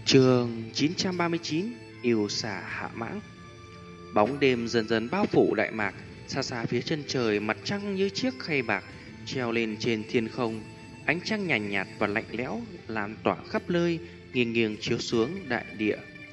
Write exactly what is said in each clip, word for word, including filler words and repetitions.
Chương chín trăm ba mươi chín. Yêu xà hạ mãng. Bóng đêm dần dần bao phủ Đại Mạc. Xa xa phía chân trời, mặt trăng như chiếc khay bạc treo lên trên thiên không. Ánh trăng nhàn nhạt, nhạt và lạnh lẽo lan tỏa khắp nơi, nghiêng nghiêng chiếu xuống đại địa.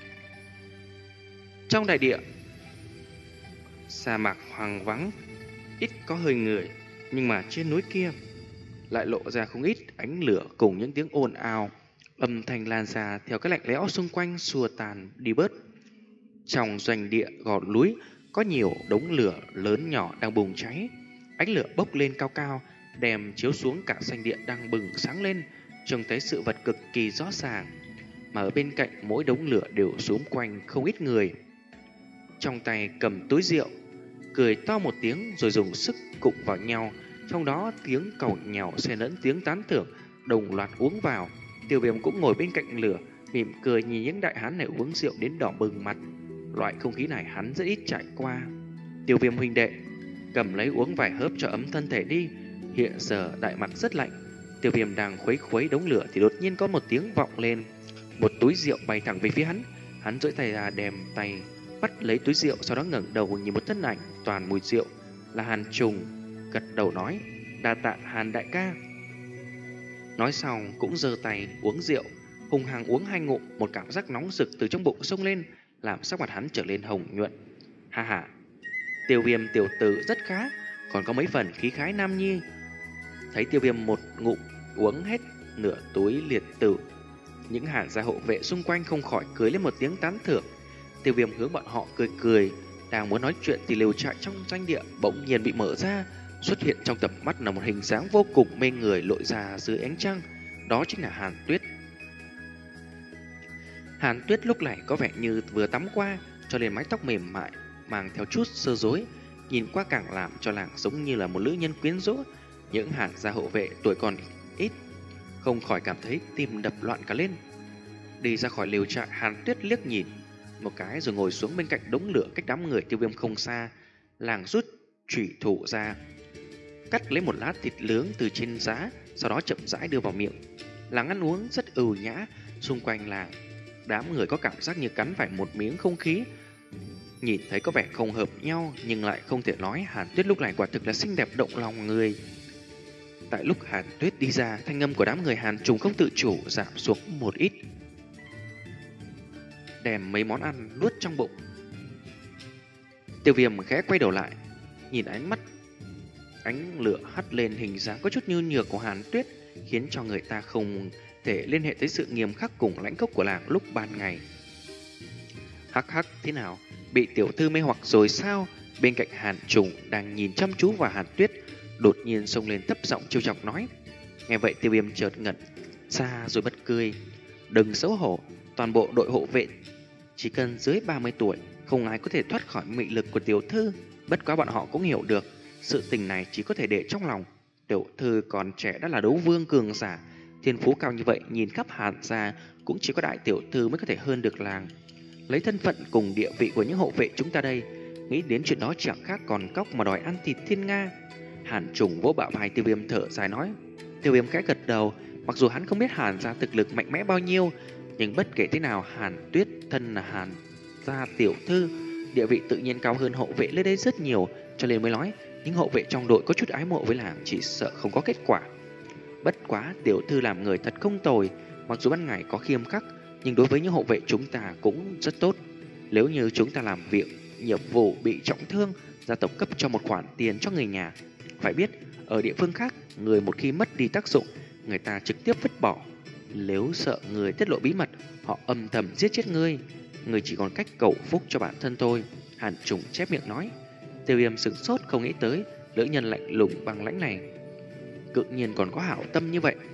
Trong đại địa, sa mạc hoang vắng, ít có hơi người, nhưng mà trên núi kia lại lộ ra không ít ánh lửa cùng những tiếng ồn ào. Âm thanh lan ra theo cái lạnh lẽo xung quanh xua tan đi bớt. Trong doanh địa gò núi có nhiều đống lửa lớn nhỏ đang bùng cháy. Ánh lửa bốc lên cao cao, đem chiếu xuống cả doanh địa đang bừng sáng lên, trông thấy sự vật cực kỳ rõ ràng. Mà ở bên cạnh mỗi đống lửa đều xúm quanh không ít người, trong tay cầm túi rượu, cười to một tiếng rồi dùng sức cụng vào nhau. Trong đó tiếng cẩu nhàu xen lẫn tiếng tán thưởng đồng loạt uống vào. Tiêu Viêm cũng ngồi bên cạnh lửa, mỉm cười nhìn những đại hán này uống rượu đến đỏ bừng mặt. Loại không khí này hắn rất ít trải qua. Tiêu Viêm huynh đệ, cầm lấy uống vài hớp cho ấm thân thể đi. Hiện giờ Đại Mạc rất lạnh. Tiêu Viêm đang khuấy khuấy đống lửa thì đột nhiên có một tiếng vọng lên. Một túi rượu bay thẳng về phía hắn. Hắn duỗi tay ra đem tay bắt lấy túi rượu, sau đó ngẩng đầu nhìn một thân ảnh toàn mùi rượu, là Hàn Trùng, gật đầu nói: "Đa tạ Hàn đại ca." Nói xong cũng giơ tay uống rượu, hùng hăng uống hai ngụm. Một cảm giác nóng rực từ trong bụng xông lên, làm sắc mặt hắn trở lên hồng nhuận. Ha ha, Tiêu Viêm tiểu tử rất khá, còn có mấy phần khí khái nam nhi. Thấy Tiêu Viêm một ngụm uống hết nửa túi liệt tử, những hàn gia hộ vệ xung quanh không khỏi cười lên một tiếng tán thưởng. Tiêu Viêm hướng bọn họ cười cười, đang muốn nói chuyện thì lều trại trong doanh địa bỗng nhiên bị mở ra. Xuất hiện trong tầm mắt là một hình dáng vô cùng mê người lội ra dưới ánh trăng. Đó chính là Hàn Tuyết. Hàn Tuyết lúc này có vẻ như vừa tắm qua, cho nên mái tóc mềm mại mang theo chút sơ rối, nhìn qua càng làm cho nàng giống như là một nữ nhân quyến rũ. Những hàn gia hộ vệ tuổi còn ít không khỏi cảm thấy tim đập loạn cả lên. Đi ra khỏi lều trại, Hàn Tuyết liếc nhìn một cái rồi ngồi xuống bên cạnh đống lửa cách đám người Tiêu Viêm không xa. Nàng rút chủy thủ ra, cắt lấy một lát thịt nướng từ trên giá, sau đó chậm rãi đưa vào miệng. Làng ăn uống rất ưu nhã, xung quanh làng đám người có cảm giác như cắn phải một miếng không khí. Nhìn thấy có vẻ không hợp nhau, nhưng lại không thể nói. Hàn Tuyết lúc này quả thực là xinh đẹp động lòng người. Tại lúc Hàn Tuyết đi ra, thanh âm của đám người Hàn Trùng không tự chủ giảm xuống một ít, đem mấy món ăn nuốt trong bụng. Tiêu Viêm khẽ quay đầu lại, nhìn ánh mắt ánh lửa hắt lên hình dáng có chút nhu nhược của Hàn Tuyết, khiến cho người ta không thể liên hệ tới sự nghiêm khắc cùng lãnh khốc của làng lúc ban ngày. Hắc hắc, thế nào? Bị tiểu thư mê hoặc rồi sao? Bên cạnh Hàn Trùng đang nhìn chăm chú vào Hàn Tuyết, đột nhiên xông lên thấp giọng trêu chọc nói. Nghe vậy Tiêu Viêm chợt ngẩn ra rồi bật cười. Đừng xấu hổ, toàn bộ đội hộ vệ chỉ cần dưới ba mươi tuổi, không ai có thể thoát khỏi mị lực của tiểu thư. Bất quá bọn họ cũng hiểu được sự tình này chỉ có thể để trong lòng. Tiểu thư còn trẻ đã là đấu vương cường giả, thiên phú cao như vậy, nhìn khắp Hàn gia cũng chỉ có đại tiểu thư mới có thể hơn được làng. Lấy thân phận cùng địa vị của những hộ vệ chúng ta đây, nghĩ đến chuyện đó chẳng khác còn cóc mà đòi ăn thịt thiên nga. Hàn Trùng vỗ bả vai Tiêu Viêm thở dài nói. Tiêu Viêm khẽ gật đầu, mặc dù hắn không biết Hàn gia thực lực mạnh mẽ bao nhiêu, nhưng bất kể thế nào Hàn Tuyết thân là Hàn gia tiểu thư, địa vị tự nhiên cao hơn hộ vệ lên đây rất nhiều, cho nên mới nói những hộ vệ trong đội có chút ái mộ với làng chỉ sợ không có kết quả. Bất quá tiểu thư làm người thật không tồi, mặc dù ban ngày có khiêm khắc, nhưng đối với những hộ vệ chúng ta cũng rất tốt. Nếu như chúng ta làm việc nhiệm vụ bị trọng thương, gia tộc cấp cho một khoản tiền cho người nhà. Phải biết ở địa phương khác, người một khi mất đi tác dụng, người ta trực tiếp vứt bỏ. Nếu sợ người tiết lộ bí mật, họ âm thầm giết chết ngươi. Người chỉ còn cách cầu phúc cho bản thân thôi. Hàn Trùng chép miệng nói. Tiêu Viêm sửng sốt, không nghĩ tới nữ nhân lạnh lùng băng lãnh này cự nhiên còn có hảo tâm như vậy.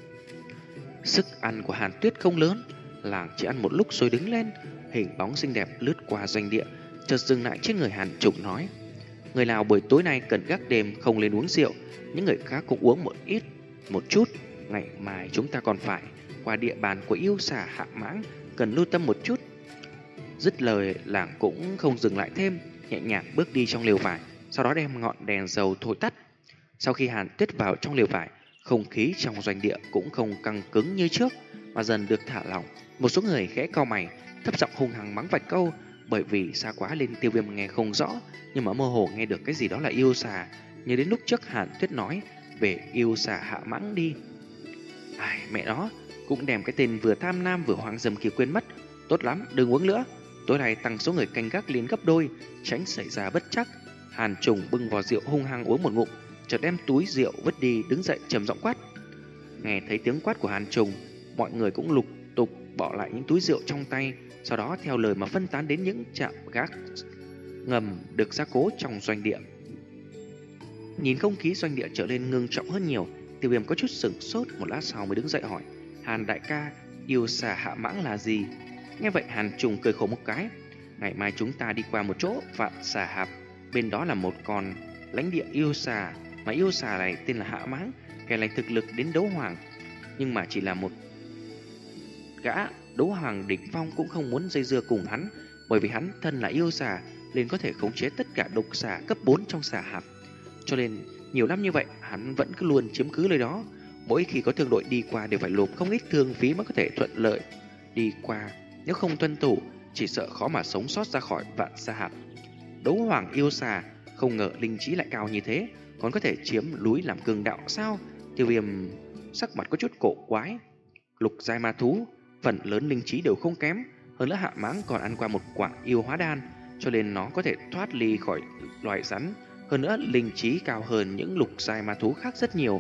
Sức ăn của Hàn Tuyết không lớn, làng chỉ ăn một lúc rồi đứng lên. Hình bóng xinh đẹp lướt qua doanh địa, chợt dừng lại trên người Hàn Trùng nói. Người nào buổi tối nay cần gác đêm không lên uống rượu, những người khác cũng uống một ít một chút. Ngày mai chúng ta còn phải qua địa bàn của yêu xà hạ mãng, cần lưu tâm một chút. Dứt lời, làng cũng không dừng lại thêm, nhẹ nhàng bước đi trong lều vải, sau đó đem ngọn đèn dầu thổi tắt. Sau khi Hàn Tuyết vào trong lều vải, không khí trong doanh địa cũng không căng cứng như trước, mà dần được thả lỏng. Một số người khẽ cau mày, thấp giọng hung hăng mắng vài câu, bởi vì xa quá lên Tiêu Viêm nghe không rõ, nhưng mà mơ hồ nghe được cái gì đó là yêu xà. Nhớ đến lúc trước Hàn Tuyết nói về yêu xà hạ mãng đi. Ai, mẹ nó, cũng đem cái tên vừa tham lam vừa hoang dâm kia quên mất. Tốt lắm, đừng uống nữa. Tối nay tăng số người canh gác lên gấp đôi, tránh xảy ra bất trắc. Hàn Trùng bưng vò rượu hung hăng uống một ngụm, chợt đem túi rượu vứt đi, đứng dậy trầm giọng quát. Nghe thấy tiếng quát của Hàn Trùng, mọi người cũng lục tục bỏ lại những túi rượu trong tay, sau đó theo lời mà phân tán đến những trạm gác ngầm được gia cố trong doanh địa. Nhìn không khí doanh địa trở nên ngưng trọng hơn nhiều, Tiêu Viêm có chút sửng sốt, một lát sau mới đứng dậy hỏi: Hàn đại ca, yêu xà hạ mãng là gì? Nghe vậy Hàn Trùng cười khổ một cái. Ngày mai chúng ta đi qua một chỗ vạn xà hạp, bên đó là một con lãnh địa yêu xà, mà yêu xà này tên là Hạ Mãng, kẻ này thực lực đến đấu hoàng, nhưng mà chỉ là một gã đấu hoàng đỉnh phong cũng không muốn dây dưa cùng hắn, bởi vì hắn thân là yêu xà nên có thể khống chế tất cả độc xà cấp bốn trong xà hạp. Cho nên nhiều năm như vậy hắn vẫn cứ luôn chiếm cứ nơi đó. Mỗi khi có thương đội đi qua đều phải nộp không ít thương phí mới có thể thuận lợi đi qua. Nếu không tuân thủ, chỉ sợ khó mà sống sót ra khỏi vạn xà hạp. Đấu hoàng yêu xà, không ngờ linh trí lại cao như thế, còn có thể chiếm núi làm cường đạo sao? Tiêu Viêm sắc mặt có chút cổ quái. Lục giai ma thú, phần lớn linh trí đều không kém, hơn nữa Hạ Mãng còn ăn qua một quả yêu hóa đan, cho nên nó có thể thoát ly khỏi loài rắn. Hơn nữa linh trí cao hơn những lục giai ma thú khác rất nhiều.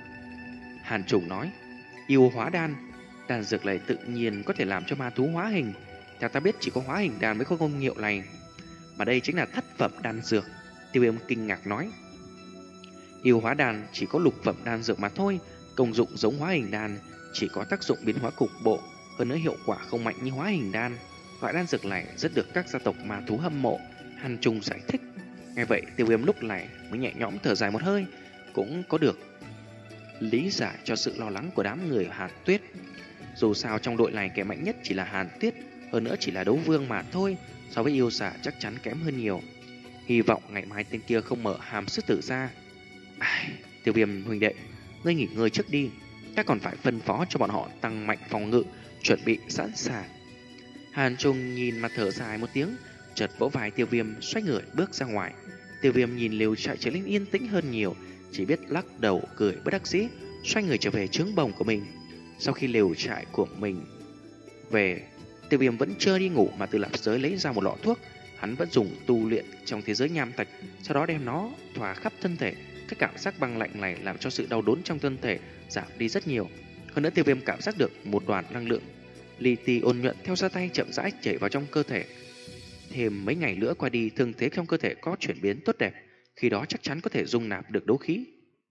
Hàn Trùng nói: Yêu hóa đan, đan dược này tự nhiên có thể làm cho ma thú hóa hình. Theo ta biết chỉ có hóa hình đan mới có công hiệu này, mà đây chính là thất phẩm đan dược. Tiêu Viêm kinh ngạc nói: Yêu hóa đan chỉ có lục phẩm đan dược mà thôi, công dụng giống hóa hình đan, chỉ có tác dụng biến hóa cục bộ, hơn nữa hiệu quả không mạnh như hóa hình đan. Loại đan dược này rất được các gia tộc ma thú hâm mộ. Hàn Trùng giải thích. Nghe vậy Tiêu Viêm lúc này mới nhẹ nhõm thở dài một hơi, cũng có được lý giải cho sự lo lắng của đám người Hàn Tuyết. Dù sao trong đội này kẻ mạnh nhất chỉ là Hàn Tuyết, hơn nữa chỉ là đấu vương mà thôi, so với yêu xà chắc chắn kém hơn nhiều. Hy vọng ngày mai tên kia không mở hàm sư tử ra. Ai, Tiêu Viêm huynh đệ, ngươi nghỉ ngơi trước đi, ta còn phải phân phó cho bọn họ tăng mạnh phòng ngự, chuẩn bị sẵn sàng. Hàn Trung nhìn mặt thở dài một tiếng, chợt vỗ vai Tiêu Viêm, xoay người bước ra ngoài. Tiêu Viêm nhìn liều trại trở nên yên tĩnh hơn nhiều, chỉ biết lắc đầu cười bất đắc dĩ, xoay người trở về trướng bồng của mình. Sau khi liều trại của mình về, Tiêu Viêm vẫn chưa đi ngủ mà từ lạp giới lấy ra một lọ thuốc. Hắn vẫn dùng tu luyện trong thế giới nham thạch, sau đó đem nó thoa khắp thân thể. Cái cảm giác băng lạnh này làm cho sự đau đớn trong thân thể giảm đi rất nhiều. Hơn nữa Tiêu Viêm cảm giác được một đoàn năng lượng li ti ôn nhuận theo ra tay chậm rãi chảy vào trong cơ thể. Thêm mấy ngày nữa qua đi, thương thế trong cơ thể có chuyển biến tốt đẹp, khi đó chắc chắn có thể dung nạp được đấu khí.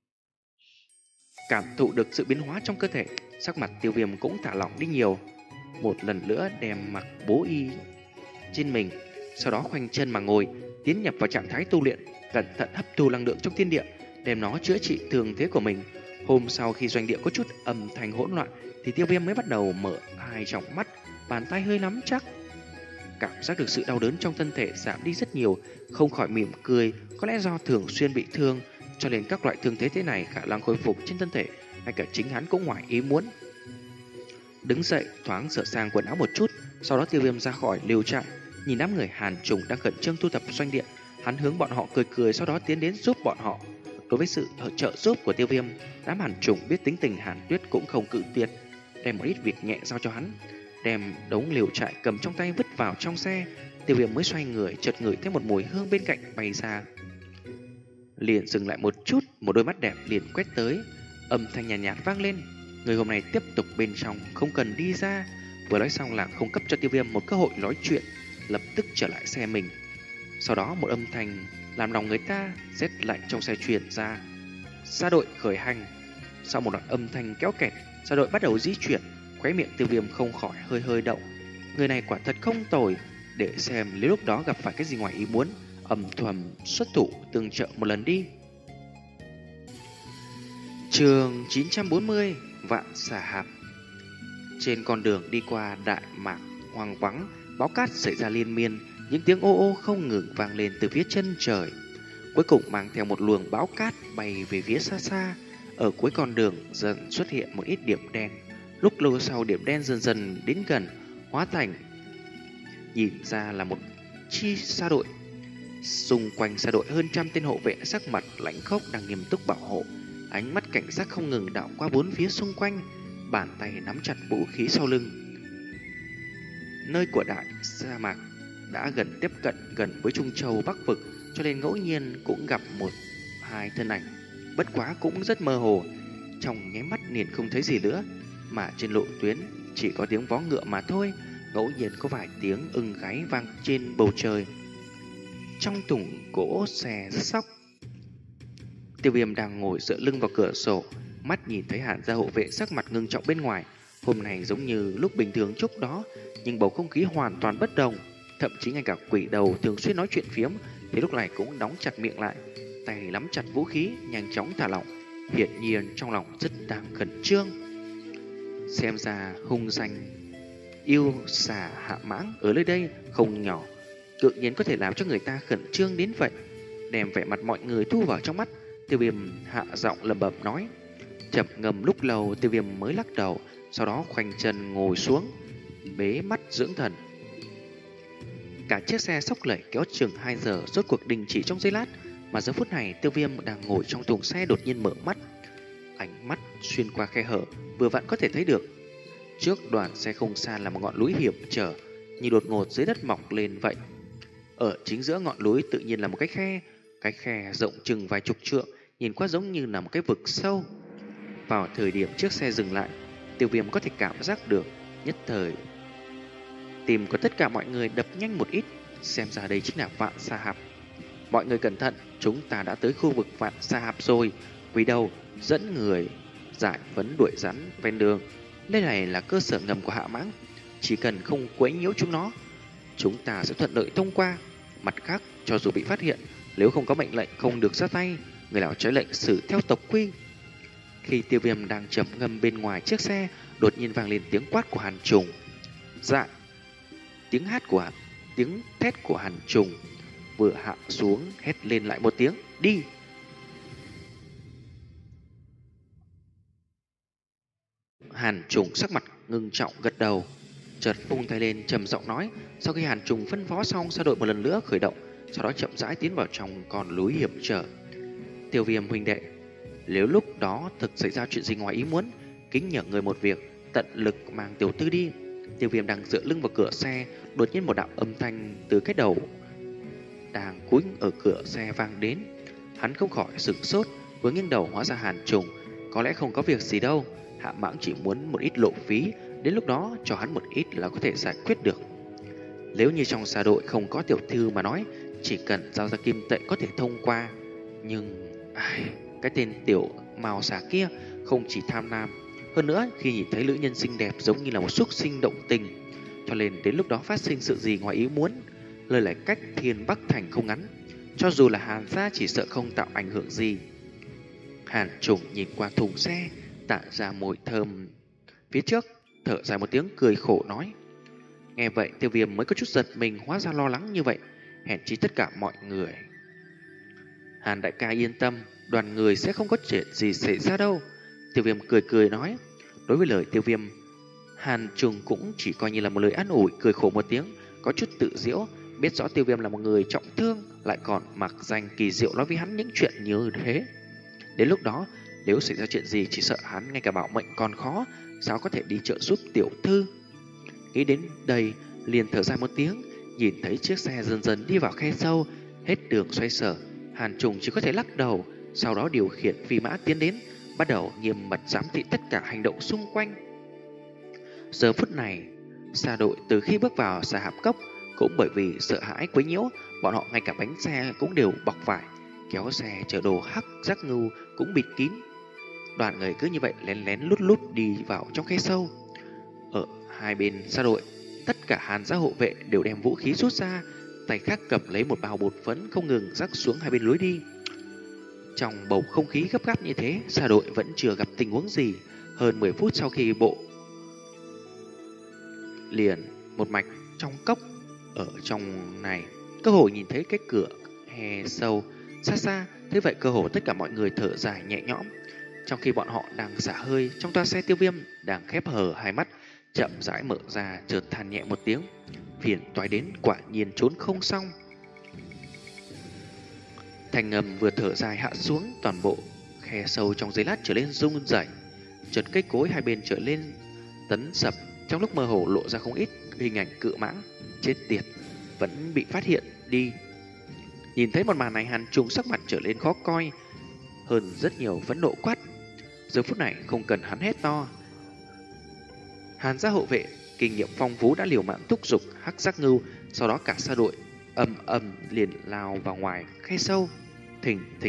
Cảm thụ được sự biến hóa trong cơ thể, sắc mặt Tiêu Viêm cũng thả lỏng đi nhiều. Một lần nữa đem mặc bố y trên mình, sau đó khoanh chân mà ngồi, tiến nhập vào trạng thái tu luyện, cẩn thận hấp thu năng lượng trong thiên địa, đem nó chữa trị thương thế của mình. Hôm sau khi doanh địa có chút âm thanh hỗn loạn, thì Tiêu Viêm mới bắt đầu mở hai tròng mắt, bàn tay hơi nắm chắc. Cảm giác được sự đau đớn trong thân thể giảm đi rất nhiều, không khỏi mỉm cười. Có lẽ do thường xuyên bị thương, cho nên các loại thương thế thế này khả năng khôi phục trên thân thể, ngay cả chính hắn cũng ngoài ý muốn. Đứng dậy thoáng sửa sang quần áo một chút, sau đó Tiêu Viêm ra khỏi liều trại, nhìn đám người Hàn Trùng đang khẩn trương thu thập doanh địa, hắn hướng bọn họ cười cười, sau đó tiến đến giúp bọn họ. Đối với sự trợ giúp của Tiêu Viêm, đám Hàn Trùng biết tính tình Hàn Tuyết cũng không cự tuyệt, đem một ít việc nhẹ giao cho hắn, đem đống liều trại cầm trong tay vứt vào trong xe. Tiêu Viêm mới xoay người, chợt ngửi thấy một mùi hương bên cạnh bay ra, liền dừng lại một chút, một đôi mắt đẹp liền quét tới, âm thanh nhàn nhạt, nhạt vang lên: người hôm nay tiếp tục bên trong, không cần đi ra. Vừa nói xong là không cấp cho Tiêu Viêm một cơ hội nói chuyện, lập tức trở lại xe mình. Sau đó một âm thanh làm lòng người ta rét lạnh trong xe truyền ra: gia đội khởi hành. Sau một đoạn âm thanh kéo kẹt, gia đội bắt đầu di chuyển. Khóe miệng Tiêu Viêm không khỏi hơi hơi động. Người này quả thật không tồi, để xem nếu lúc đó gặp phải cái gì ngoài ý muốn, âm thầm xuất thủ tương trợ một lần đi. Chương chín trăm bốn mươi, Vạn Xà Hạp. Trên con đường đi qua đại mạc hoang vắng, bão cát xảy ra liên miên, những tiếng ô ô không ngừng vang lên từ phía chân trời. Cuối cùng mang theo một luồng bão cát bay về phía xa xa. Ở cuối con đường dần xuất hiện một ít điểm đen, Lúc lâu sau, điểm đen dần dần đến gần, hóa thành nhìn ra là một chi sa đội. Xung quanh sa đội hơn trăm tên hộ vệ sắc mặt lãnh khốc đang nghiêm túc bảo hộ, ánh mắt cảnh giác không ngừng đảo qua bốn phía xung quanh, bàn tay nắm chặt vũ khí sau lưng. Nơi của đại sa mạc đã gần tiếp cận gần với Trung Châu Bắc Vực, cho nên ngẫu nhiên cũng gặp một hai thân ảnh, bất quá cũng rất mơ hồ, trong nháy mắt liền không thấy gì nữa, mà trên lộ tuyến chỉ có tiếng vó ngựa mà thôi, ngẫu nhiên có vài tiếng ưng gáy vang trên bầu trời. Trong thùng gỗ xe rất sóc, Tiêu Viêm đang ngồi dựa lưng vào cửa sổ, mắt nhìn thấy Hàn gia hộ vệ sắc mặt ngưng trọng bên ngoài. Hôm nay giống như lúc bình thường trước đó, nhưng bầu không khí hoàn toàn bất đồng. Thậm chí ngay cả quỷ đầu thường xuyên nói chuyện phiếm thì lúc này cũng đóng chặt miệng lại, tay nắm chặt vũ khí, nhanh chóng thả lỏng, hiển nhiên trong lòng rất đang khẩn trương. Xem ra hung danh yêu xà Hạ Mãng ở nơi đây không nhỏ, tự nhiên có thể làm cho người ta khẩn trương đến vậy. Đem vẻ mặt mọi người thu vào trong mắt, Tiêu Viêm hạ giọng lẩm bẩm nói. Chậm ngầm lúc lâu, Tiêu Viêm mới lắc đầu, sau đó khoanh chân ngồi xuống, bế mắt dưỡng thần. Cả chiếc xe xốc lẩy kéo chừng hai giờ rốt cuộc đình chỉ trong giây lát, mà giờ phút này Tiêu Viêm đang ngồi trong thùng xe đột nhiên mở mắt. Ánh mắt xuyên qua khe hở, vừa vặn có thể thấy được trước đoàn xe không xa là một ngọn núi hiểm trở, như đột ngột dưới đất mọc lên vậy. Ở chính giữa ngọn núi tự nhiên là một cái khe, cái khe rộng chừng vài chục trượng, nhìn qua giống như là một cái vực sâu. Vào thời điểm chiếc xe dừng lại, Tiêu Viêm có thể cảm giác được, nhất thời tim của tất cả mọi người đập nhanh một ít, xem ra đây chính là Vạn Sa Hạp. Mọi người cẩn thận, chúng ta đã tới khu vực Vạn Sa Hạp rồi. Quỷ đầu dẫn người giải phấn đuổi rắn ven đường. Đây này là cơ sở ngầm của Hạ Mãng, chỉ cần không quấy nhiễu chúng nó, chúng ta sẽ thuận lợi thông qua. Mặt khác, cho dù bị phát hiện, nếu không có mệnh lệnh không được ra tay, người nào trái lệnh xử theo tộc quy. Khi Tiêu Viêm đang trầm ngâm bên ngoài chiếc xe, đột nhiên vang lên tiếng quát của Hàn Trùng. Dạ. Tiếng hát của tiếng thét của Hàn Trùng vừa hạ xuống, hét lên lại một tiếng, đi. Hàn Trùng sắc mặt ngưng trọng gật đầu, chợt vung tay lên trầm giọng nói. Sau khi Hàn Trùng phân phó xong, sa đội một lần nữa khởi động, sau đó chậm rãi tiến vào trong con núi hiểm trở. Tiêu Viêm huynh đệ, nếu lúc đó thực xảy ra chuyện gì ngoài ý muốn, kính nhờ người một việc, tận lực mang tiểu tư đi. Tiêu Viêm đang dựa lưng vào cửa xe, đột nhiên một đạo âm thanh từ cái đầu đang cúi ở cửa xe vang đến. Hắn không khỏi sửng sốt, vừa nghiêng đầu hóa ra Hàn Trùng. Có lẽ không có việc gì đâu, Hạ Mãng chỉ muốn một ít lộ phí, đến lúc đó cho hắn một ít là có thể giải quyết được. Nếu như trong xa đội không có tiểu thư mà nói, chỉ cần giao ra kim tệ có thể thông qua. Nhưng ai, cái tên tiểu màu xà kia không chỉ tham lam, hơn nữa khi nhìn thấy nữ nhân xinh đẹp giống như là một súc sinh động tình, cho nên đến lúc đó phát sinh sự gì ngoài ý muốn, lời lại cách Thiên Bắc Thành không ngắn, cho dù là Hàn gia chỉ sợ không tạo ảnh hưởng gì. Hàn Trùng nhìn qua thùng xe, tạ ra mùi thơm phía trước, thở dài một tiếng cười khổ nói. Nghe vậy Tiêu Viêm mới có chút giật mình, hóa ra lo lắng như vậy, hèn chi tất cả mọi người. Hàn đại ca yên tâm, đoàn người sẽ không có chuyện gì xảy ra đâu. Tiêu Viêm cười cười nói. Đối với lời Tiêu Viêm, Hàn Trùng cũng chỉ coi như là một lời an ủi, cười khổ một tiếng, có chút tự giễu, biết rõ Tiêu Viêm là một người trọng thương, lại còn mặc danh kỳ diệu nói với hắn những chuyện như thế. Đến lúc đó, nếu xảy ra chuyện gì chỉ sợ hắn ngay cả bảo mệnh còn khó, sao có thể đi trợ giúp tiểu thư. Nghĩ đến đây, liền thở dài một tiếng, nhìn thấy chiếc xe dần dần đi vào khe sâu, hết đường xoay sở, Hàn Trùng chỉ có thể lắc đầu, sau đó điều khiển phi mã tiến đến, bắt đầu nghiêm mật giám thị tất cả hành động xung quanh. Giờ phút này, xa đội từ khi bước vào Sa Hạp Cốc, cũng bởi vì sợ hãi quấy nhiễu, bọn họ ngay cả bánh xe cũng đều bọc vải, kéo xe chở đồ hắc giác ngưu cũng bịt kín. Đoàn người cứ như vậy lén lén lút lút đi vào trong khe sâu. Ở hai bên xa đội, tất cả Hàn gia hộ vệ đều đem vũ khí rút ra, tay khác cầm lấy một bao bột phấn không ngừng rắc xuống hai bên lối đi. Trong bầu không khí gấp gáp như thế, xa đội vẫn chưa gặp tình huống gì. Hơn mười phút sau khi bộ liền một mạch trong cốc ở trong này, cơ hồ nhìn thấy cái cửa hè sâu xa xa. Thế vậy cơ hồ tất cả mọi người thở dài nhẹ nhõm. Trong khi bọn họ đang xả hơi, trong toa xe Tiêu Viêm đang khép hờ hai mắt, chậm rãi mở ra, chợt than nhẹ một tiếng. Phiền toái đến, quả nhiên trốn không xong. Thanh âm vừa thở dài hạ xuống, toàn bộ khe sâu trong giây lát trở lên rung rẩy. Chợt cây cối hai bên trở lên tấn sập, trong lúc mơ hồ lộ ra không ít hình ảnh cự mãng. Chết tiệt, vẫn bị phát hiện đi. Nhìn thấy một màn này, Hàn Trùng sắc mặt trở lên khó coi hơn rất nhiều, phẫn nộ quát. Giờ phút này không cần hắn hét to, Hàn gia hộ vệ kinh nghiệm phong phú đã liều mạng thúc giục hắc giác ngưu, sau đó cả sa đội ầm ầm liền lao vào ngoài khe sâu. Thình thịch.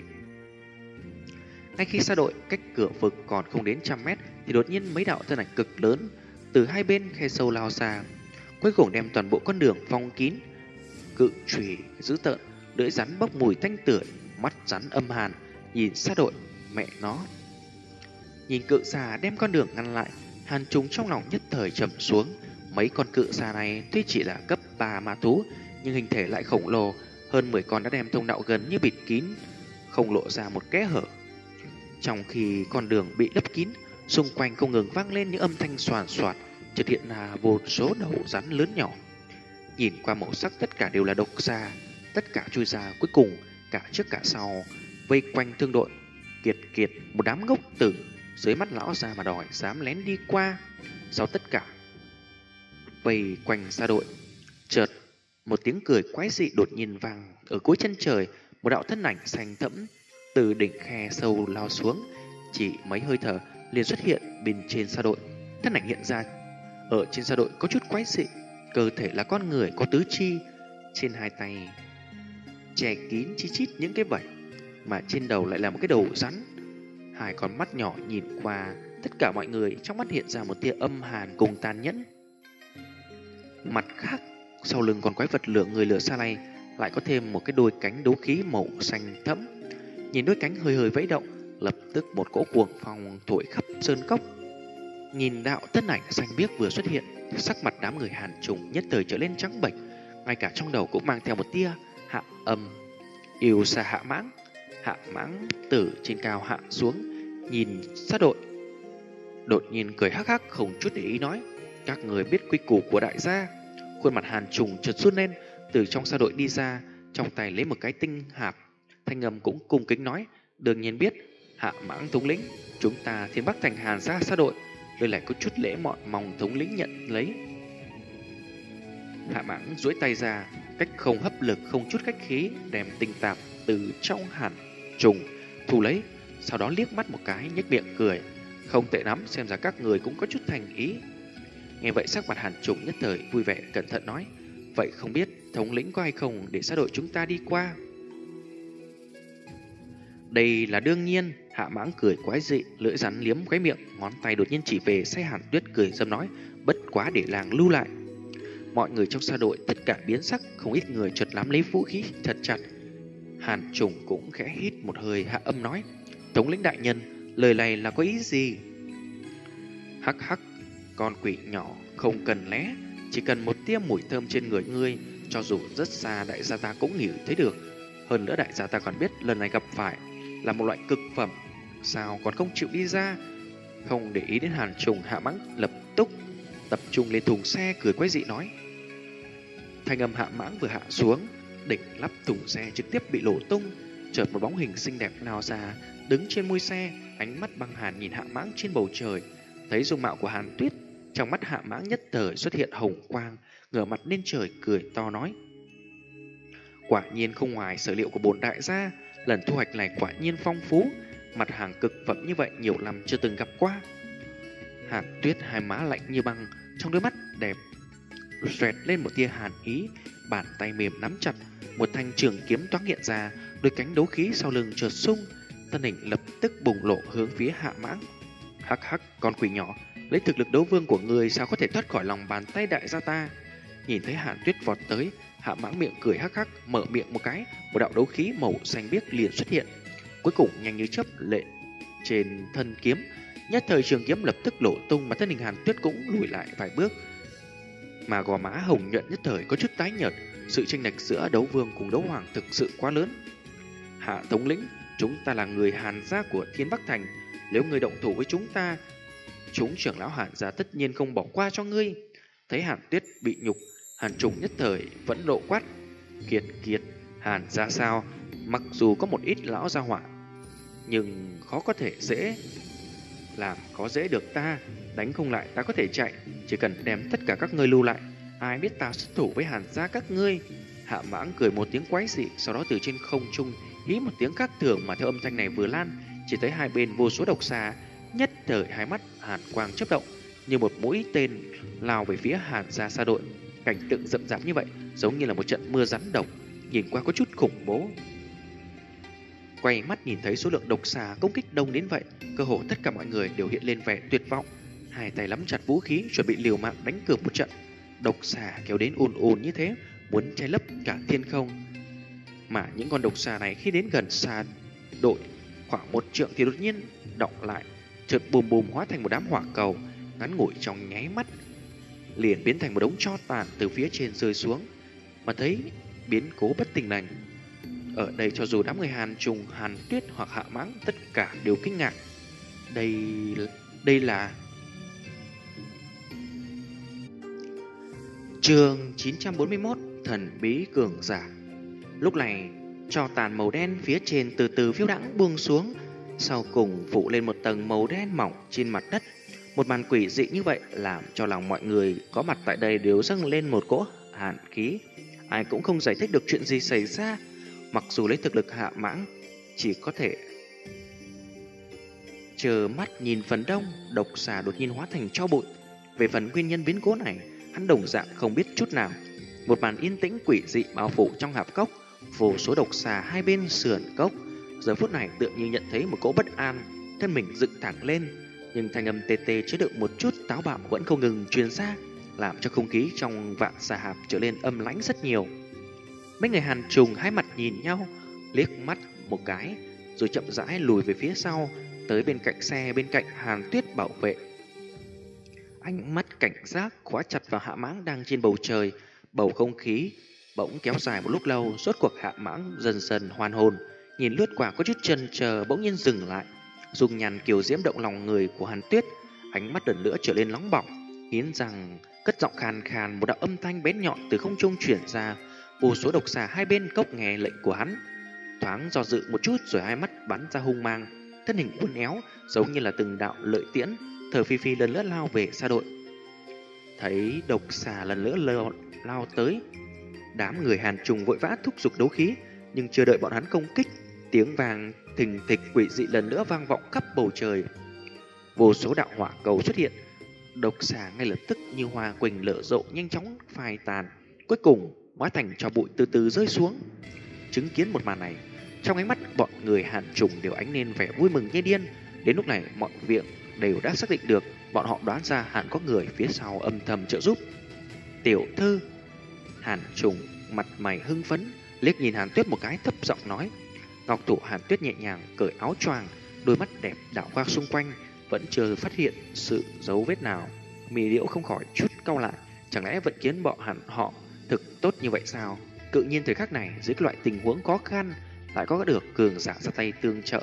Ngay khi sa đội cách cửa vực còn không đến trăm mét thì đột nhiên mấy đạo thân ảnh cực lớn từ hai bên khe sâu lao ra, cuối cùng đem toàn bộ con đường phong kín. Cự chùy dữ tợn, lưỡi rắn bốc mùi tanh tưởi, mắt rắn âm hàn nhìn sa đội. Mẹ nó, nhìn cự xà đem con đường ngăn lại, Hàn Trùng trong lòng nhất thời trầm xuống. Mấy con cự xà này tuy chỉ là cấp ba ma thú, nhưng hình thể lại khổng lồ, hơn mười con đã đem thông đạo gần như bịt kín, không lộ ra một kẽ hở. Trong khi con đường bị lấp kín, xung quanh không ngừng vang lên những âm thanh xoàn xoạt, chợt hiện là vô số đầu rắn lớn nhỏ. Nhìn qua màu sắc tất cả đều là độc xà, tất cả chui ra, cuối cùng cả trước cả sau vây quanh thương đội. Kiệt kiệt, một đám ngốc tử dưới mắt lão già mà đòi dám lén đi qua. Sau tất cả vây quanh xa đội, chợt một tiếng cười quái dị đột nhiên vang ở cuối chân trời. Một đạo thân ảnh xanh thẫm từ đỉnh khe sâu lao xuống, chỉ mấy hơi thở liền xuất hiện bên trên xa đội. Thân ảnh hiện ra ở trên xa đội có chút quái dị, cơ thể là con người có tứ chi, trên hai tay che kín chi chít những cái vảy, mà trên đầu lại là một cái đầu rắn. Hai con mắt nhỏ nhìn qua, tất cả mọi người trong mắt hiện ra một tia âm hàn cùng tàn nhẫn. Mặt khác, sau lưng con quái vật lửa người lửa xa này lại có thêm một cái đôi cánh đấu khí màu xanh thẫm. Nhìn đôi cánh hơi hơi vẫy động, lập tức một cỗ cuồng phong thổi khắp sơn cốc. Nhìn đạo thân ảnh xanh biếc vừa xuất hiện, sắc mặt đám người Hàn Trùng nhất thời trở lên trắng bệch, ngay cả trong đầu cũng mang theo một tia hạ âm. Yêu xa hạ mãng, hạ mãng từ trên cao hạ xuống, nhìn sát đội, đột nhiên cười hắc hắc, không chút để ý nói: các người biết quy củ của đại gia. Khuôn mặt Hàn Trùng chợt run lên, từ trong sa đội đi ra, trong tay lấy một cái tinh hạp, thanh âm cũng cung kính nói: đương nhiên biết, hạ mãng thống lĩnh, chúng ta Thiên Bắc thành Hàn gia sa đội, đây lại có chút lễ mọn, mong thống lĩnh nhận lấy. Hạ mãng duỗi tay ra, cách không hấp lực, không chút khách khí, đem tinh tạp từ trong Hàn Trùng thu lấy, sau đó liếc mắt một cái, nhếch miệng cười: không tệ lắm, xem ra các người cũng có chút thành ý. Nghe vậy sắc mặt Hàn Trùng nhất thời vui vẻ, cẩn thận nói: vậy không biết thống lĩnh có hay không để xã đội chúng ta đi qua? Đây là đương nhiên. Hạ mãng cười quái dị, lưỡi rắn liếm khóe miệng, ngón tay đột nhiên chỉ về xe Hàn Tuyết, cười dâm nói: bất quá để làng lưu lại. Mọi người trong xã đội tất cả biến sắc, không ít người chợt nắm lấy vũ khí thật chặt. Hàn Trùng cũng khẽ hít một hơi, hạ âm nói: thống lĩnh đại nhân, lời này là có ý gì? Hắc hắc, con quỷ nhỏ, không cần lé, chỉ cần một tia mùi thơm trên người ngươi, cho dù rất xa đại gia ta cũng ngửi thấy được. Hơn nữa đại gia ta còn biết lần này gặp phải là một loại cực phẩm, sao còn không chịu đi ra? Không để ý đến Hàn Trùng, hạ mãng lập tức tập trung lên thùng xe, cười quái dị nói. Thanh âm hạ mãng vừa hạ xuống, đỉnh lắp thùng xe trực tiếp bị nổ tung. Chợt một bóng hình xinh đẹp nào ra, đứng trên mui xe, ánh mắt băng hàn nhìn hạ mãng trên bầu trời. Thấy dung mạo của Hàn Tuyết, trong mắt hạ mãng nhất thời xuất hiện hồng quang, ngửa mặt lên trời cười to nói: quả nhiên không ngoài sở liệu của bổn đại gia, lần thu hoạch này quả nhiên phong phú, mặt hàng cực phẩm như vậy nhiều năm chưa từng gặp qua. Hàn Tuyết hai má lạnh như băng, trong đôi mắt đẹp xoẹt lên một tia hàn ý, bàn tay mềm nắm chặt, một thanh trường kiếm toáng hiện ra, đôi cánh đấu khí sau lưng chợt sung, thân hình lập tức bùng lộ hướng phía hạ mãng. Hắc hắc, con quỷ nhỏ, lấy thực lực đấu vương của người sao có thể thoát khỏi lòng bàn tay đại gia ta? Nhìn thấy Hàn Tuyết vọt tới, hạ mãng miệng cười hắc hắc, mở miệng một cái, một đạo đấu khí màu xanh biếc liền xuất hiện, cuối cùng nhanh như chớp lệ trên thân kiếm, nhất thời trường kiếm lập tức nổ tung, mà thân hình Hàn Tuyết cũng lùi lại vài bước, mà gò má hồng nhuận nhất thời có chút tái nhợt. Sự chênh lệch giữa đấu vương cùng đấu hoàng thực sự quá lớn. Hạ thống lĩnh, chúng ta là người Hàn gia của Thiên Bắc thành, Nếu ngươi động thủ với chúng ta, chúng trưởng lão Hàn gia tất nhiên không bỏ qua cho ngươi. Thấy Hàn Tuyết bị nhục, Hàn Trùng nhất thời vẫn nộ quát: Kiệt kiệt, Hàn gia sao? Mặc dù có một ít lão gia hỏa, nhưng khó có thể dễ làm có dễ được ta. Đánh không lại ta có thể chạy, chỉ cần đem tất cả các ngươi lưu lại. Ai biết ta xuất thủ với Hàn gia các ngươi? Hạ Mãng cười một tiếng quái dị, sau đó từ trên không trung hí một tiếng khác thường, mà theo âm thanh này vừa lan, chỉ thấy hai bên vô số độc xà, nhất thời hai mắt hàn quang chớp động, như một mũi tên lao về phía Hàn gia xa đội. Cảnh tượng rậm rạp như vậy, giống như là một trận mưa rắn độc, nhìn qua có chút khủng bố. Quay mắt nhìn thấy số lượng độc xà công kích đông đến vậy, cơ hồ tất cả mọi người đều hiện lên vẻ tuyệt vọng, hai tay nắm chặt vũ khí chuẩn bị liều mạng đánh cược một trận. Độc xà kéo đến ùn ùn như thế, muốn che lấp cả thiên không. Mà những con độc xà này khi đến gần xà đội khoảng một trượng thì đột nhiên động lại, chợt bùm bùm hóa thành một đám hỏa cầu, ngắn ngủi trong nháy mắt liền biến thành một đống tro tàn từ phía trên rơi xuống. Mà thấy biến cố bất tình lành ở đây, cho dù đám người Hàn Trùng, Hàn Tuyết hoặc Hạ Mãng tất cả đều kinh ngạc. Đây đây là chương chín trăm bốn mươi mốt, thần bí cường giả. Lúc này, tro tàn màu đen phía trên từ từ phiêu đãng buông xuống, sau cùng phủ lên một tầng màu đen mỏng trên mặt đất. Một màn quỷ dị như vậy làm cho lòng mọi người có mặt tại đây đều dâng lên một cỗ hàn khí. Ai cũng không giải thích được chuyện gì xảy ra. Mặc dù lấy thực lực Hạ Mãng, chỉ có thể chờ mắt nhìn phần đông độc xà đột nhiên hóa thành tro bụi. Về phần nguyên nhân biến cố này, hắn đồng dạng không biết chút nào. Một màn yên tĩnh quỷ dị bao phủ trong hạp cốc, vô số độc xà hai bên sườn cốc giờ phút này tựa như nhận thấy một cỗ bất an, thân mình dựng thẳng lên, nhưng thanh âm tê tê chứa đựng một chút táo bạo vẫn không ngừng truyền ra, làm cho không khí trong vạn xà hạp trở nên âm lãnh rất nhiều. Mấy người Hàn Trùng hai mặt nhìn nhau, liếc mắt một cái, rồi chậm rãi lùi về phía sau, tới bên cạnh xe bên cạnh Hàn Tuyết bảo vệ. Ánh mắt cảnh giác khóa chặt vào Hạ Mãng đang trên bầu trời. Bầu không khí bỗng kéo dài một lúc lâu, rốt cuộc Hạ Mãng dần dần hoàn hồn, nhìn lướt qua có chút chần chờ, bỗng nhiên dừng lại. Dùng nhàn kiều diễm động lòng người của Hàn Tuyết, ánh mắt lần nữa trở lên nóng bỏng, nghiến răng cất giọng khàn khàn, một đạo âm thanh bén nhọn từ không trung truyền ra. Vô số độc xà hai bên cốc nghe lệnh của hắn, thoáng do dự một chút rồi hai mắt bắn ra hung mang, thân hình uốn éo giống như là từng đạo lợi tiễn, thở phi phi lần nữa lao về xa đội. Thấy độc xà lần nữa lao, lao tới, đám người Hàn Trùng vội vã thúc giục đấu khí, nhưng chưa đợi bọn hắn công kích, tiếng vàng thình thịch quỷ dị lần nữa vang vọng khắp bầu trời. Vô số đạo hỏa cầu xuất hiện, độc xà ngay lập tức như hoa quỳnh lở rộ nhanh chóng phai tàn, cuối cùng hóa thành tro bụi từ từ rơi xuống. Chứng kiến một màn này, trong ánh mắt bọn người Hàn Trùng đều ánh lên vẻ vui mừng như điên. Đến lúc này mọi việc đều đã xác định được, bọn họ đoán ra hẳn có người phía sau âm thầm trợ giúp. Tiểu thư, Hàn Trùng mặt mày hưng phấn, liếc nhìn Hàn Tuyết một cái, thấp giọng nói. Ngọc thủ Hàn Tuyết nhẹ nhàng cởi áo choàng, đôi mắt đẹp đảo qua xung quanh, vẫn chưa phát hiện sự dấu vết nào. Mì Liễu không khỏi chút cau lại, chẳng lẽ vận kiến bọn hẳn họ thực tốt như vậy sao? Tự nhiên thời khắc này, dưới loại tình huống khó khăn, lại có được cường giả ra tay tương trợ.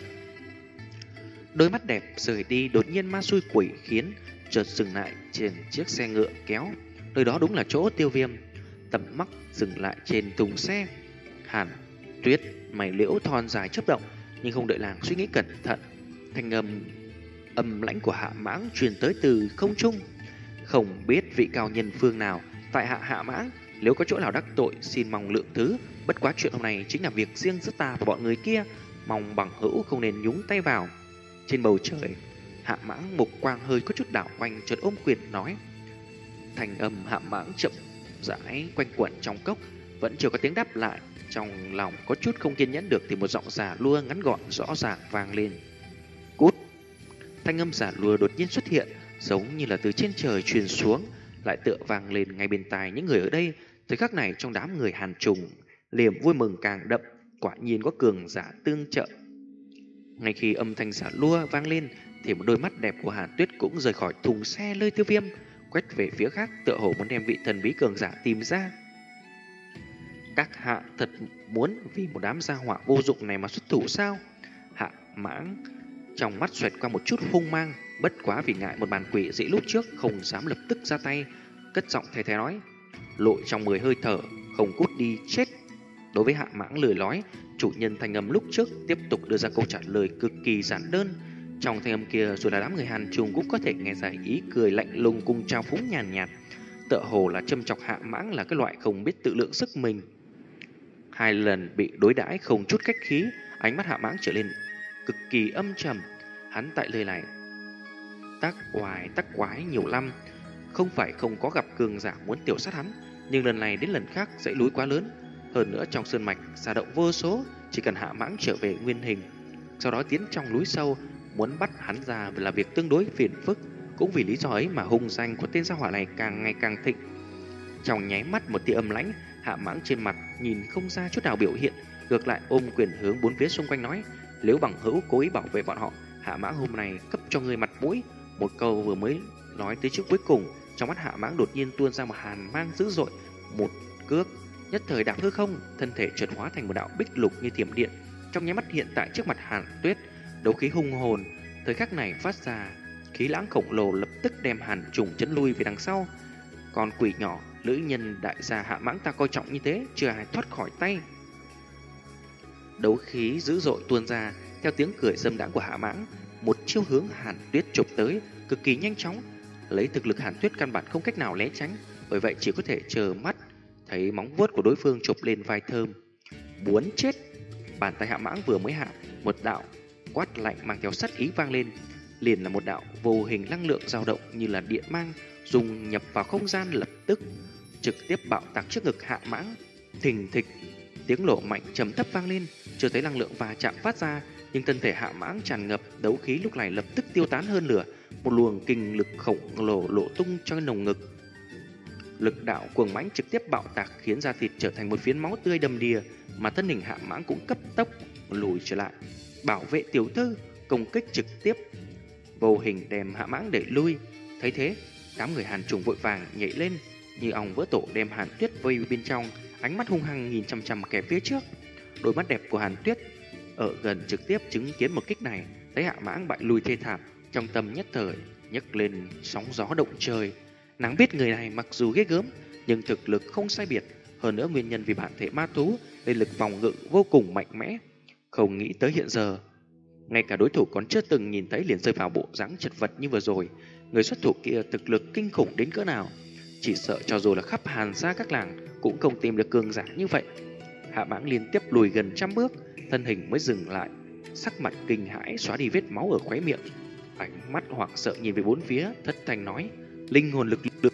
Đôi mắt đẹp rời đi, đột nhiên ma xui quỷ khiến, chợt dừng lại trên chiếc xe ngựa kéo. Nơi đó đúng là chỗ Tiêu Viêm. Tầm mắt dừng lại trên thùng xe. Hàn Tuyết mày liễu thon dài chớp động, nhưng không đợi nàng suy nghĩ cẩn thận, thanh âm âm lãnh của Hạ Mãng truyền tới từ không trung. Không biết vị cao nhân phương nào tại hạ Hạ Mãng, nếu có chỗ nào đắc tội xin mong lượng thứ, bất quá chuyện hôm nay chính là việc riêng giữa ta và bọn người kia, mong bằng hữu không nên nhúng tay vào. Trên bầu trời, Hạ Mãng mục quang hơi có chút đảo quanh, chợt ôm quyền nói. Thành âm Hạ Mãng chậm rãi quanh quẩn trong cốc, vẫn chưa có tiếng đáp lại. Trong lòng có chút không kiên nhẫn được thì một giọng giả lua ngắn gọn rõ ràng vang lên. Cút! Thanh âm giả lua đột nhiên xuất hiện, giống như là từ trên trời truyền xuống, lại tựa vang lên ngay bên tai những người ở đây. Thời khắc này trong đám người Hàn Trùng, niềm vui mừng càng đậm, quả nhiên có cường giả tương trợ. Ngay khi âm thanh giả lua vang lên, thì một đôi mắt đẹp của Hàn Tuyết cũng rời khỏi thùng xe lơi Tiêu Viêm, quét về phía khác, tựa hồ muốn đem vị thần bí cường giả tìm ra. Các hạ thật muốn vì một đám gia hỏa vô dụng này mà xuất thủ sao? Hạ Mãng Trong mắt xoẹt qua một chút hung mang, bất quá vì ngại một màn quỷ dị lúc trước không dám lập tức ra tay, cất giọng thè thé nói: "Lội trong mười hơi thở, không cút đi chết." Đối với Hạ Mãng lười nói, chủ nhân thanh âm lúc trước tiếp tục đưa ra câu trả lời cực kỳ giản đơn. Trong thanh âm kia, dù là đám người Hàn Trùng cũng có thể nghe ra ý cười lạnh lùng cùng trào phúng nhàn nhạt, tựa hồ là châm chọc Hạ Mãng là cái loại không biết tự lượng sức mình. Hai lần bị đối đãi không chút khách khí, ánh mắt Hạ Mãng trở lên cực kỳ âm trầm. Hắn tại lời này tác oai tác quái nhiều lắm, không phải không có gặp cường giả muốn tiểu sát hắn, nhưng lần này đến lần khác dãy núi quá lớn, hơn nữa trong sơn mạch xà động vô số, chỉ cần Hạ Mãng trở về nguyên hình, sau đó tiến trong núi sâu, muốn bắt hắn ra là việc tương đối phiền phức. Cũng vì lý do ấy mà hung danh của tên gia hỏa này càng ngày càng thịnh. Trong nháy mắt một tia âm lãnh, Hạ Mãng trên mặt nhìn không ra chút nào biểu hiện, ngược lại ôm quyền hướng bốn phía xung quanh nói: "Nếu bằng hữu cố ý bảo vệ bọn họ, Hạ Mãng hôm nay cấp cho người mặt mũi." Một câu vừa mới nói tới trước cuối cùng, trong mắt Hạ Mãng đột nhiên tuôn ra một hàn mang dữ dội, một cước nhất thời đạp hư không, thân thể chợt hóa thành một đạo bích lục như thiểm điện, trong nháy mắt hiện tại trước mặt Hàn Tuyết. Đấu khí hung hồn thời khắc này phát ra, khí lãng khổng lồ lập tức đem Hàn Trùng chấn lui về đằng sau. Còn quỷ nhỏ, nữ nhân đại gia Hạ Mãng ta coi trọng như thế, chưa ai thoát khỏi tay. Đấu khí dữ dội tuôn ra, theo tiếng cười dâm đãng của Hạ Mãng, một chiêu hướng Hàn Tuyết chụp tới, cực kỳ nhanh chóng. Lấy thực lực Hàn Tuyết căn bản không cách nào né tránh, bởi vậy chỉ có thể chờ mắt thấy móng vuốt của đối phương chụp lên vai thơm. Muốn chết! Bàn tay Hạ Mãng vừa mới hạ, một đạo quát lạnh mang theo sát ý vang lên, liền là một đạo vô hình năng lượng dao động như là điện mang, dùng nhập vào không gian, lập tức trực tiếp bạo tạc trước ngực Hạ Mãng. Thình thịch, tiếng nổ mạnh trầm thấp vang lên, chưa thấy năng lượng va chạm phát ra, nhưng thân thể Hạ Mãng tràn ngập đấu khí lúc này lập tức tiêu tán hơn nửa, một luồng kinh lực khổng lồ lộ tung trong lồng ngực. Lực đạo cuồng mãnh trực tiếp bạo tạc khiến da thịt trở thành một phiến máu tươi đầm đìa, mà thân hình Hạ Mãng cũng cấp tốc lùi trở lại. Bảo vệ tiểu thư, công kích trực tiếp vô hình đem Hạ Mãng đẩy lui. Thấy thế, đám người Hàn Trùng vội vàng nhảy lên như ong vỡ tổ, đem Hàn Tuyết vây bên trong, ánh mắt hung hăng nhìn chằm chằm kẻ phía trước. Đôi mắt đẹp của Hàn Tuyết ở gần trực tiếp chứng kiến một kích này, thấy Hạ Mãng bại lui thê thảm, trong tâm nhất thời nhấc lên sóng gió động trời. Nàng biết người này mặc dù ghê gớm nhưng thực lực không sai biệt, hơn nữa nguyên nhân vì bản thể ma thú nên lực phòng ngự vô cùng mạnh mẽ. Không nghĩ tới hiện giờ ngay cả đối thủ còn chưa từng nhìn thấy liền rơi vào bộ dáng chật vật như vừa rồi. Người xuất thủ kia thực lực kinh khủng đến cỡ nào, chỉ sợ cho dù là khắp Hàn gia các làng cũng không tìm được cường giả như vậy. Hạ Mãng liên tiếp lùi gần trăm bước, thân hình mới dừng lại, sắc mặt kinh hãi xóa đi vết máu ở khóe miệng, ánh mắt hoảng sợ nhìn về bốn phía, thất thanh nói: "Linh hồn lực lượng,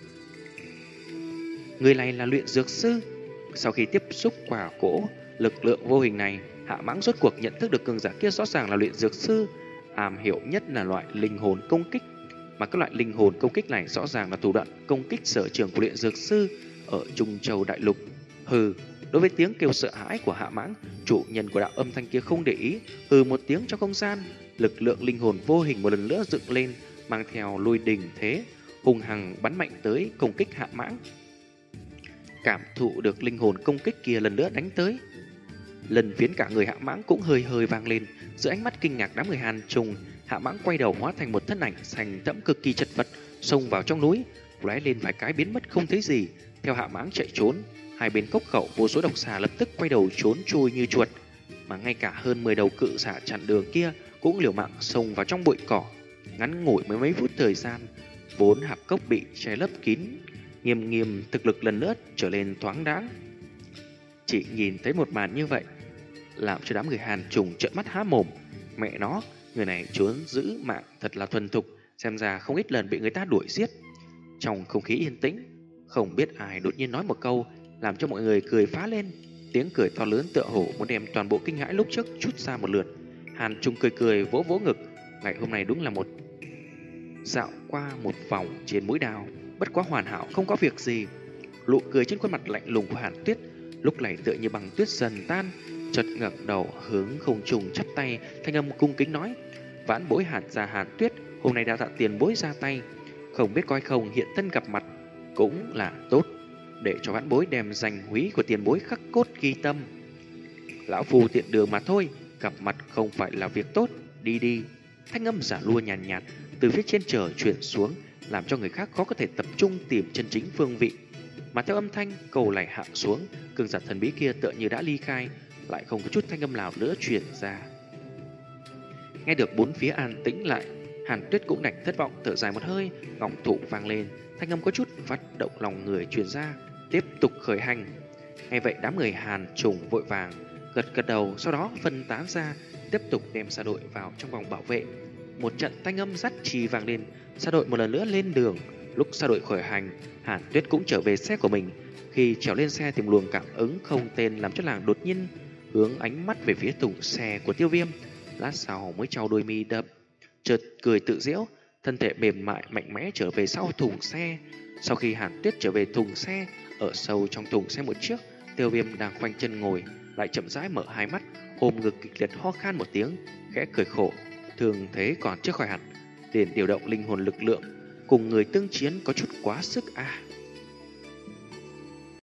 người này là luyện dược sư." Sau khi tiếp xúc quả cỗ lực lượng vô hình này, Hạ Mãng rốt cuộc nhận thức được cường giả kia rõ ràng là luyện dược sư, am hiểu nhất là loại linh hồn công kích, mà các loại linh hồn công kích này rõ ràng là thủ đoạn công kích sở trường của luyện dược sư ở Trung Châu đại lục. Hừ, đối với tiếng kêu sợ hãi của Hạ Mãng, chủ nhân của đạo âm thanh kia không để ý, hừ một tiếng trong không gian, lực lượng linh hồn vô hình một lần nữa dựng lên, mang theo lôi đình thế, hung hăng bắn mạnh tới công kích Hạ Mãng. Cảm thụ được linh hồn công kích kia lần nữa đánh tới, lần phiến cả người Hạ Mãng cũng hơi hơi vang lên. Giữa ánh mắt kinh ngạc đám người Hàn Trùng, Hạ Mãng quay đầu hóa thành một thân ảnh xanh thẫm cực kỳ chật vật, xông vào trong núi, lóe lên vài cái biến mất không thấy gì. Theo Hạ Mãng chạy trốn, hai bên cốc khẩu vô số độc xà lập tức quay đầu trốn chui như chuột, mà ngay cả hơn mười đầu cự xà chặn đường kia cũng liều mạng xông vào trong bụi cỏ. Ngắn ngủi mới mấy phút thời gian, vốn hạp cốc bị che lấp kín, nghiêm nghiêm thực lực lần nữa trở lên thoáng đáng. Chỉ nhìn thấy một màn như vậy làm cho đám người Hàn Trùng trợn mắt há mồm. Mẹ nó, người này trốn giữ mạng thật là thuần thục, xem ra không ít lần bị người ta đuổi giết. Trong không khí yên tĩnh, không biết ai đột nhiên nói một câu làm cho mọi người cười phá lên. Tiếng cười to lớn tựa hồ muốn đem toàn bộ kinh hãi lúc trước trút ra một lượt. Hàn Trùng cười cười vỗ vỗ ngực, ngày hôm nay đúng là một dạo qua một vòng trên mũi đao, bất quá hoàn hảo, không có việc gì. Nụ cười trên khuôn mặt lạnh lùng của Hàn Tuyết lúc này tựa như băng tuyết dần tan, chợt ngẩng đầu hướng không trung chắp tay, thanh âm cung kính nói: "Vãn bối Hàn gia Hàn Tuyết, hôm nay đã tạ tiền bối ra tay, không biết coi không hiện thân gặp mặt cũng là tốt, để cho vãn bối đem danh húy của tiền bối khắc cốt ghi tâm. Lão phu tiện đường mà thôi, gặp mặt không phải là việc tốt, đi đi." Thanh âm giả lua nhàn nhạt, nhạt từ phía trên trời truyền xuống, làm cho người khác khó có thể tập trung tìm chân chính phương vị. Mà theo âm thanh cầu lại hạ xuống, cường giả thần bí kia tựa như đã ly khai, lại không có chút thanh âm nào nữa truyền ra. Nghe được bốn phía an tĩnh lại, Hàn Tuyết cũng đành thất vọng thở dài một hơi, ngọc thụ vang lên, thanh âm có chút phát động lòng người truyền ra, tiếp tục khởi hành. Nghe vậy đám người Hàn Trùng vội vàng gật gật đầu, sau đó phân tán ra, tiếp tục đem xa đội vào trong vòng bảo vệ. Một trận thanh âm dắt trì vang lên, xa đội một lần nữa lên đường. Lúc xa đội khởi hành, Hàn Tuyết cũng trở về xe của mình. Khi trèo lên xe thì một luồng cảm ứng không tên làm cho nàng đột nhiên hướng ánh mắt về phía thùng xe của Tiêu Viêm. Lát sau mới trao đôi mi đập, chợt cười tự giễu, thân thể mềm mại mạnh mẽ trở về sau thùng xe. Sau khi Hàn Tuyết trở về thùng xe, ở sâu trong thùng xe một chiếc, Tiêu Viêm đang khoanh chân ngồi, lại chậm rãi mở hai mắt, ôm ngực kịch liệt ho khan một tiếng, khẽ cười khổ. Thường thế còn chưa khỏi hẳn, liền điều động linh hồn lực lượng cùng người tương chiến có chút quá sức à.